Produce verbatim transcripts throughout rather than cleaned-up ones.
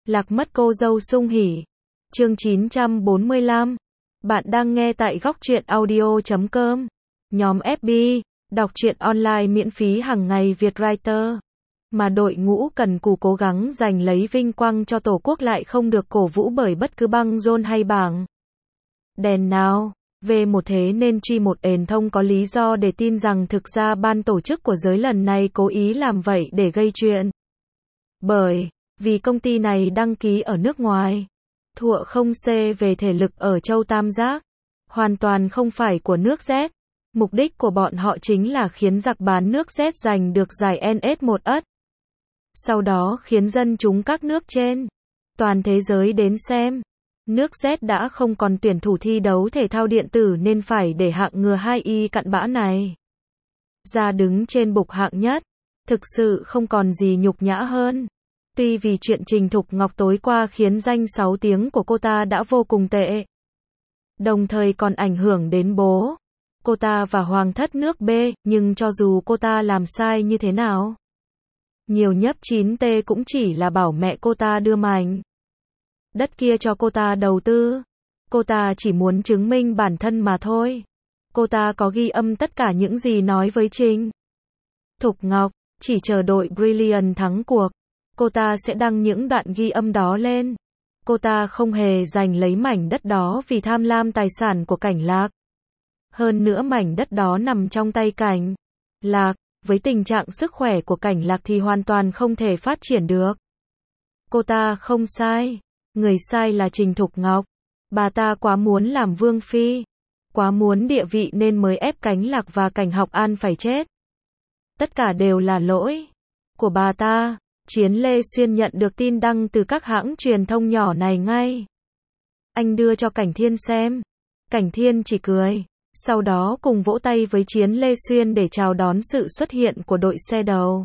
Lạc mất cô dâu Sung Hỉ. Chương chín trăm bốn mươi lăm. Bạn đang nghe tại góc truyện audio chấm com. Nhóm ép bê, đọc truyện online miễn phí hàng ngày Việt Writer. Mà đội ngũ cần cù cố gắng giành lấy vinh quang cho Tổ quốc lại không được cổ vũ bởi bất cứ băng rôn hay bảng đèn nào. Về một thế nên truy một ền thông có lý do để tin rằng thực ra ban tổ chức của giới lần này cố ý làm vậy để gây chuyện. Bởi vì công ty này đăng ký ở nước ngoài. Thụa không C về thể lực ở châu Tam Giác. Hoàn toàn không phải của nước Z. Mục đích của bọn họ chính là khiến giặc bán nước Z giành được giải en ét một ất. Sau đó khiến dân chúng các nước trên toàn thế giới đến xem. Nước Z đã không còn tuyển thủ thi đấu thể thao điện tử nên phải để hạng ngừa hai y cặn bã này ra đứng trên bục hạng nhất. Thực sự không còn gì nhục nhã hơn. Tuy vì chuyện Trình Thục Ngọc tối qua khiến danh sáu tiếng của cô ta đã vô cùng tệ, đồng thời còn ảnh hưởng đến bố cô ta và hoàng thất nước B, nhưng cho dù cô ta làm sai như thế nào, nhiều nhất chín T cũng chỉ là bảo mẹ cô ta đưa mảnh đất kia cho cô ta đầu tư. Cô ta chỉ muốn chứng minh bản thân mà thôi. Cô ta có ghi âm tất cả những gì nói với Trình Thục Ngọc, chỉ chờ đội Brilliant thắng cuộc, cô ta sẽ đăng những đoạn ghi âm đó lên. Cô ta không hề giành lấy mảnh đất đó vì tham lam tài sản của Cảnh Lạc. Hơn nữa mảnh đất đó nằm trong tay Cảnh Lạc, với tình trạng sức khỏe của Cảnh Lạc thì hoàn toàn không thể phát triển được. Cô ta không sai. Người sai là Trình Thục Ngọc. Bà ta quá muốn làm vương phi, quá muốn địa vị nên mới ép Cảnh Lạc và Cảnh Học An phải chết. Tất cả đều là lỗi của bà ta. Chiến Lê Xuyên nhận được tin đăng từ các hãng truyền thông nhỏ này ngay. Anh đưa cho Cảnh Thiên xem. Cảnh Thiên chỉ cười, sau đó cùng vỗ tay với Chiến Lê Xuyên để chào đón sự xuất hiện của đội xe đầu.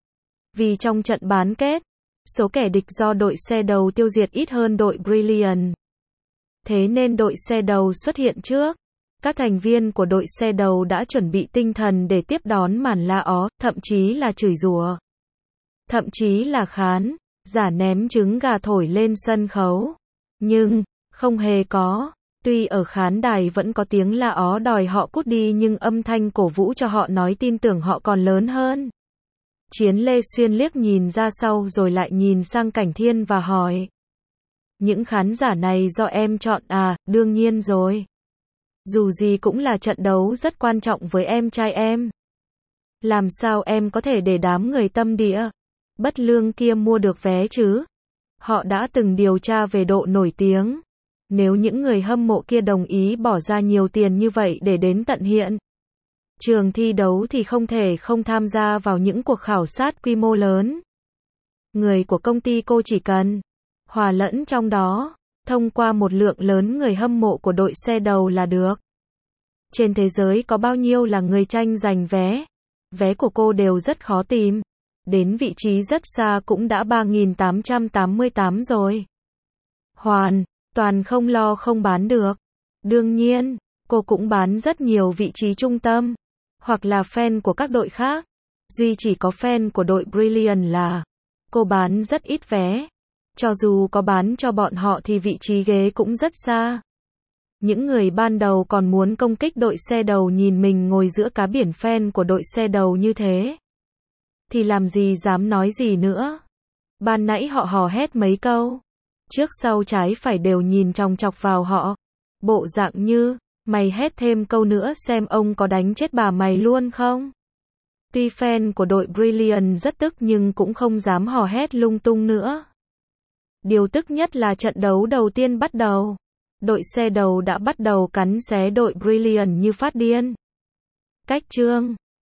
Vì trong trận bán kết, số kẻ địch do đội xe đầu tiêu diệt ít hơn đội Brilliant. Thế nên đội xe đầu xuất hiện trước. Các thành viên của đội xe đầu đã chuẩn bị tinh thần để tiếp đón màn la ó, thậm chí là chửi rủa, thậm chí là khán giả ném trứng gà thổi lên sân khấu. Nhưng không hề có. Tuy ở khán đài vẫn có tiếng la ó đòi họ cút đi nhưng âm thanh cổ vũ cho họ nói tin tưởng họ còn lớn hơn. Chiến Lê Xuyên liếc nhìn ra sau rồi lại nhìn sang Cảnh Thiên và hỏi. Những khán giả này do em chọn à? Đương nhiên rồi. Dù gì cũng là trận đấu rất quan trọng với em trai em. Làm sao em có thể để đám người tâm địa bất lương kia mua được vé chứ? Họ đã từng điều tra về độ nổi tiếng. Nếu những người hâm mộ kia đồng ý bỏ ra nhiều tiền như vậy để đến tận hiện trường thi đấu thì không thể không tham gia vào những cuộc khảo sát quy mô lớn. Người của công ty cô chỉ cần hòa lẫn trong đó, thông qua một lượng lớn người hâm mộ của đội xe đầu là được. Trên thế giới có bao nhiêu là người tranh giành vé? Vé của cô đều rất khó tìm. Đến vị trí rất xa cũng đã ba nghìn tám trăm tám mươi tám rồi. Hoàn toàn không lo không bán được. Đương nhiên, cô cũng bán rất nhiều vị trí trung tâm, hoặc là fan của các đội khác. Duy chỉ có fan của đội Brilliant là cô bán rất ít vé. Cho dù có bán cho bọn họ thì vị trí ghế cũng rất xa. Những người ban đầu còn muốn công kích đội xe đầu nhìn mình ngồi giữa cá biển fan của đội xe đầu như thế, thì làm gì dám nói gì nữa. Ban nãy họ hò hét mấy câu, trước sau trái phải đều nhìn chòng chọc vào họ. Bộ dạng như, mày hét thêm câu nữa xem ông có đánh chết bà mày luôn không? Tuy fan của đội Brilliant rất tức nhưng cũng không dám hò hét lung tung nữa. Điều tức nhất là trận đấu đầu tiên bắt đầu. Đội xe đầu đã bắt đầu cắn xé đội Brilliant như phát điên. Cách chương